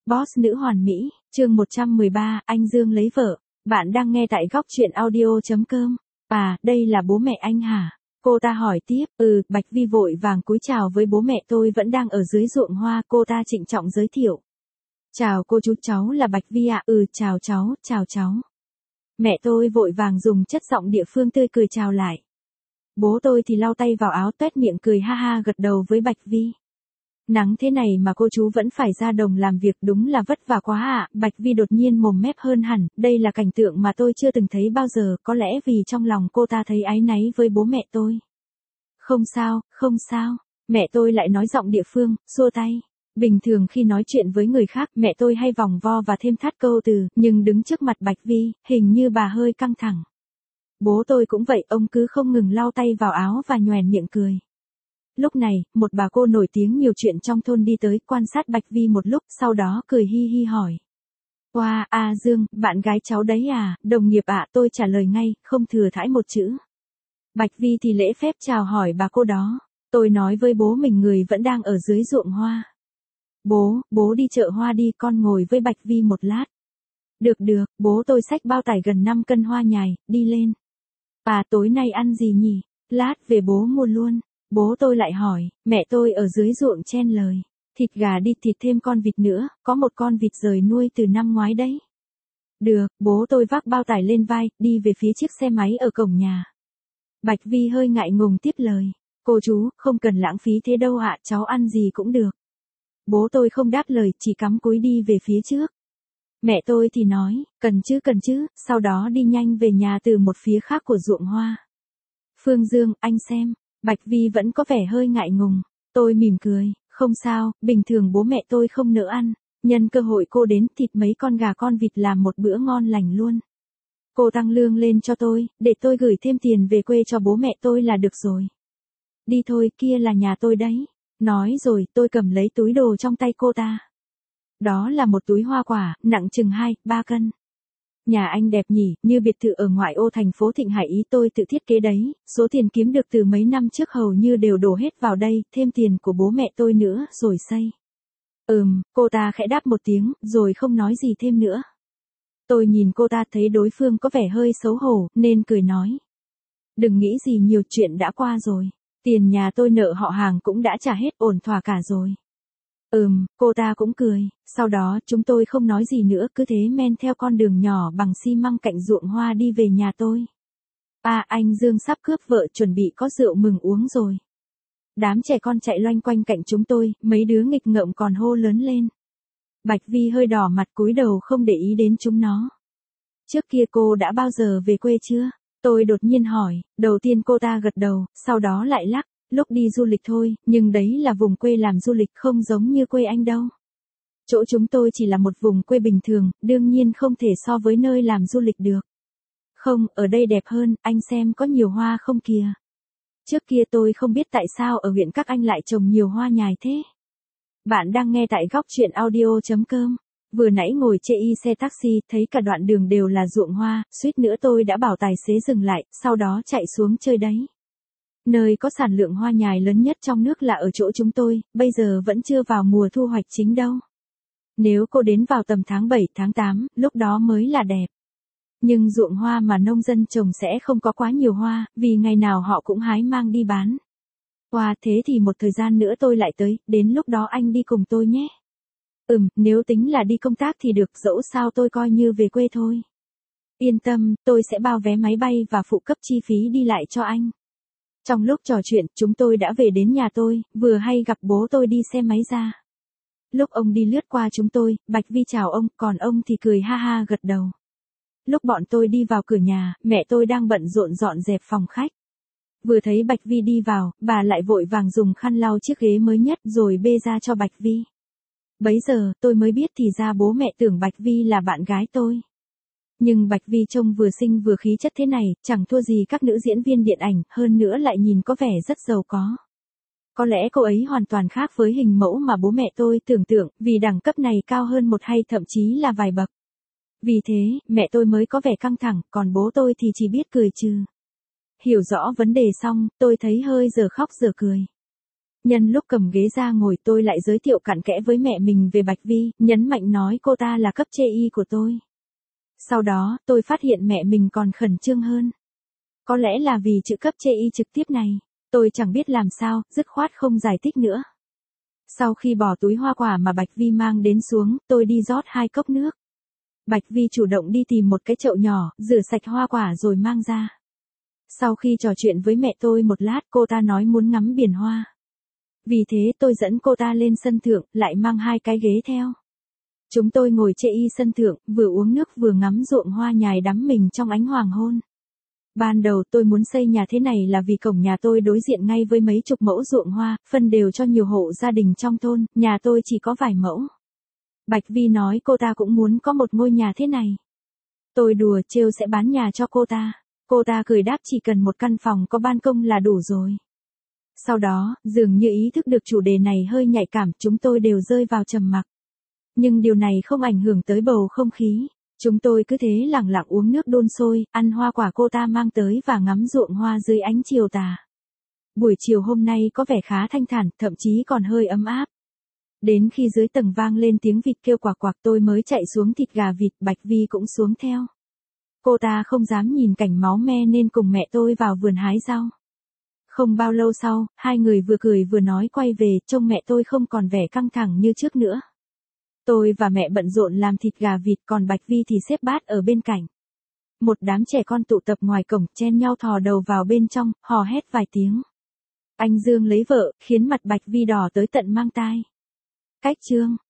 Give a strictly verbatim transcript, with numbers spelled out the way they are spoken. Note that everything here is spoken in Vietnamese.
Boss nữ hoàn mỹ, chương một trăm mười ba, anh Dương lấy vợ. Bạn đang nghe tại góc truyện audio chấm com. À, đây là bố mẹ anh hả? Cô ta hỏi tiếp, ừ, Bạch Vi vội vàng cúi chào với bố mẹ tôi vẫn đang ở dưới ruộng hoa, cô ta trịnh trọng giới thiệu. Chào cô chú, cháu là Bạch Vi ạ, ừ, chào cháu, chào cháu. Mẹ tôi vội vàng dùng chất giọng địa phương tươi cười chào lại. Bố tôi thì lau tay vào áo tuét miệng cười ha ha gật đầu với Bạch Vi. Nắng thế này mà cô chú vẫn phải ra đồng làm việc đúng là vất vả quá ạ, à. Bạch Vi đột nhiên mồm mép hơn hẳn, đây là cảnh tượng mà tôi chưa từng thấy bao giờ, có lẽ vì trong lòng cô ta thấy áy náy với bố mẹ tôi. Không sao, không sao, mẹ tôi lại nói giọng địa phương, xua tay. Bình thường khi nói chuyện với người khác, mẹ tôi hay vòng vo và thêm thắt câu từ, nhưng đứng trước mặt Bạch Vi, hình như bà hơi căng thẳng. Bố tôi cũng vậy, ông cứ không ngừng lau tay vào áo và nhoẻn miệng cười. Lúc này, một bà cô nổi tiếng nhiều chuyện trong thôn đi tới, quan sát Bạch Vi một lúc, sau đó cười hi hi hỏi. Wow, à Dương, bạn gái cháu đấy à, đồng nghiệp ạ, à, tôi trả lời ngay, không thừa thãi một chữ. Bạch Vi thì lễ phép chào hỏi bà cô đó. Tôi nói với bố mình người vẫn đang ở dưới ruộng hoa. Bố, bố đi chợ hoa đi, con ngồi với Bạch Vi một lát. Được được, bố tôi xách bao tải gần năm cân hoa nhài, đi lên. À, tối nay ăn gì nhỉ? Lát về bố mua luôn. Bố tôi lại hỏi, mẹ tôi ở dưới ruộng chen lời. Thịt gà đi, thịt thêm con vịt nữa, có một con vịt rời nuôi từ năm ngoái đấy. Được, bố tôi vác bao tải lên vai, đi về phía chiếc xe máy ở cổng nhà. Bạch Vi hơi ngại ngùng tiếp lời. Cô chú, không cần lãng phí thế đâu ạ, cháu ăn gì cũng được. Bố tôi không đáp lời, chỉ cắm cúi đi về phía trước. Mẹ tôi thì nói, cần chứ cần chứ, sau đó đi nhanh về nhà từ một phía khác của ruộng hoa. Phương Dương, anh xem. Bạch Vi vẫn có vẻ hơi ngại ngùng. Tôi mỉm cười, không sao, bình thường bố mẹ tôi không nỡ ăn. Nhân cơ hội cô đến, thịt mấy con gà con vịt làm một bữa ngon lành luôn. Cô tăng lương lên cho tôi, để tôi gửi thêm tiền về quê cho bố mẹ tôi là được rồi. Đi thôi, kia là nhà tôi đấy. Nói rồi, tôi cầm lấy túi đồ trong tay cô ta. Đó là một túi hoa quả, nặng chừng hai, ba cân. Nhà anh đẹp nhỉ, như biệt thự ở ngoại ô thành phố Thịnh Hải ý tôi tự thiết kế đấy, số tiền kiếm được từ mấy năm trước hầu như đều đổ hết vào đây, thêm tiền của bố mẹ tôi nữa, rồi xây. Ừm, cô ta khẽ đáp một tiếng, rồi không nói gì thêm nữa. Tôi nhìn cô ta thấy đối phương có vẻ hơi xấu hổ, nên cười nói. Đừng nghĩ gì nhiều, chuyện đã qua rồi. Tiền nhà tôi nợ họ hàng cũng đã trả hết, ổn thỏa cả rồi. Ừm, cô ta cũng cười, sau đó chúng tôi không nói gì nữa, cứ thế men theo con đường nhỏ bằng xi măng cạnh ruộng hoa đi về nhà tôi. À, anh Dương sắp cướp vợ, chuẩn bị có rượu mừng uống rồi. Đám trẻ con chạy loanh quanh cạnh chúng tôi, mấy đứa nghịch ngợm còn hô lớn lên. Bạch Vi hơi đỏ mặt cúi đầu không để ý đến chúng nó. Trước kia cô đã bao giờ về quê chưa? Tôi đột nhiên hỏi, đầu tiên cô ta gật đầu, sau đó lại lắc. Lúc đi du lịch thôi, nhưng đấy là vùng quê làm du lịch không giống như quê anh đâu. Chỗ chúng tôi chỉ là một vùng quê bình thường, đương nhiên không thể so với nơi làm du lịch được. Không, ở đây đẹp hơn, anh xem có nhiều hoa không kìa. Trước kia tôi không biết tại sao ở huyện các anh lại trồng nhiều hoa nhài thế. Bạn đang nghe tại góc truyện audio chấm com. Vừa nãy ngồi chê y xe taxi, thấy cả đoạn đường đều là ruộng hoa, suýt nữa tôi đã bảo tài xế dừng lại, sau đó chạy xuống chơi đấy. Nơi có sản lượng hoa nhài lớn nhất trong nước là ở chỗ chúng tôi, bây giờ vẫn chưa vào mùa thu hoạch chính đâu. Nếu cô đến vào tầm tháng bảy, tháng tám, lúc đó mới là đẹp. Nhưng ruộng hoa mà nông dân trồng sẽ không có quá nhiều hoa, vì ngày nào họ cũng hái mang đi bán. Wow, thế thì một thời gian nữa tôi lại tới, đến lúc đó anh đi cùng tôi nhé. Ừm, nếu tính là đi công tác thì được, dẫu sao tôi coi như về quê thôi. Yên tâm, tôi sẽ bao vé máy bay và phụ cấp chi phí đi lại cho anh. Trong lúc trò chuyện, chúng tôi đã về đến nhà tôi, vừa hay gặp bố tôi đi xe máy ra. Lúc ông đi lướt qua chúng tôi, Bạch Vi chào ông, còn ông thì cười ha ha gật đầu. Lúc bọn tôi đi vào cửa nhà, mẹ tôi đang bận rộn dọn dẹp phòng khách. Vừa thấy Bạch Vi đi vào, bà lại vội vàng dùng khăn lau chiếc ghế mới nhất rồi bê ra cho Bạch Vi. Bấy giờ, tôi mới biết thì ra bố mẹ tưởng Bạch Vi là bạn gái tôi. Nhưng Bạch Vi trông vừa xinh vừa khí chất thế này, chẳng thua gì các nữ diễn viên điện ảnh, hơn nữa lại nhìn có vẻ rất giàu có. Có lẽ cô ấy hoàn toàn khác với hình mẫu mà bố mẹ tôi tưởng tượng, vì đẳng cấp này cao hơn một hay thậm chí là vài bậc. Vì thế, mẹ tôi mới có vẻ căng thẳng, còn bố tôi thì chỉ biết cười trừ. Hiểu rõ vấn đề xong, tôi thấy hơi giờ khóc giờ cười. Nhân lúc cầm ghế ra ngồi tôi lại giới thiệu cặn kẽ với mẹ mình về Bạch Vi, nhấn mạnh nói cô ta là cấp chê y của tôi. Sau đó, tôi phát hiện mẹ mình còn khẩn trương hơn. Có lẽ là vì chữ cấp chê y trực tiếp này, tôi chẳng biết làm sao, dứt khoát không giải thích nữa. Sau khi bỏ túi hoa quả mà Bạch Vi mang đến xuống, tôi đi rót hai cốc nước. Bạch Vi chủ động đi tìm một cái chậu nhỏ, rửa sạch hoa quả rồi mang ra. Sau khi trò chuyện với mẹ tôi một lát, cô ta nói muốn ngắm biển hoa. Vì thế tôi dẫn cô ta lên sân thượng, lại mang hai cái ghế theo. Chúng tôi ngồi chê y sân thượng, vừa uống nước vừa ngắm ruộng hoa nhài đắm mình trong ánh hoàng hôn. Ban đầu tôi muốn xây nhà thế này là vì cổng nhà tôi đối diện ngay với mấy chục mẫu ruộng hoa, phân đều cho nhiều hộ gia đình trong thôn, nhà tôi chỉ có vài mẫu. Bạch Vi nói cô ta cũng muốn có một ngôi nhà thế này. Tôi đùa trêu sẽ bán nhà cho cô ta. Cô ta cười đáp chỉ cần một căn phòng có ban công là đủ rồi. Sau đó, dường như ý thức được chủ đề này hơi nhạy cảm, chúng tôi đều rơi vào trầm mặc. Nhưng điều này không ảnh hưởng tới bầu không khí. Chúng tôi cứ thế lặng lặng uống nước đun sôi, ăn hoa quả cô ta mang tới và ngắm ruộng hoa dưới ánh chiều tà. Buổi chiều hôm nay có vẻ khá thanh thản, thậm chí còn hơi ấm áp. Đến khi dưới tầng vang lên tiếng vịt kêu quạc quạc tôi mới chạy xuống thịt gà vịt, Bạch Vi cũng xuống theo. Cô ta không dám nhìn cảnh máu me nên cùng mẹ tôi vào vườn hái rau. Không bao lâu sau, hai người vừa cười vừa nói quay về, trông mẹ tôi không còn vẻ căng thẳng như trước nữa. Tôi và mẹ bận rộn làm thịt gà vịt, còn Bạch Vi thì xếp bát ở bên cạnh. Một đám trẻ con tụ tập ngoài cổng, chen nhau thò đầu vào bên trong, hò hét vài tiếng. Anh Dương lấy vợ, khiến mặt Bạch Vi đỏ tới tận mang tai. Cách chương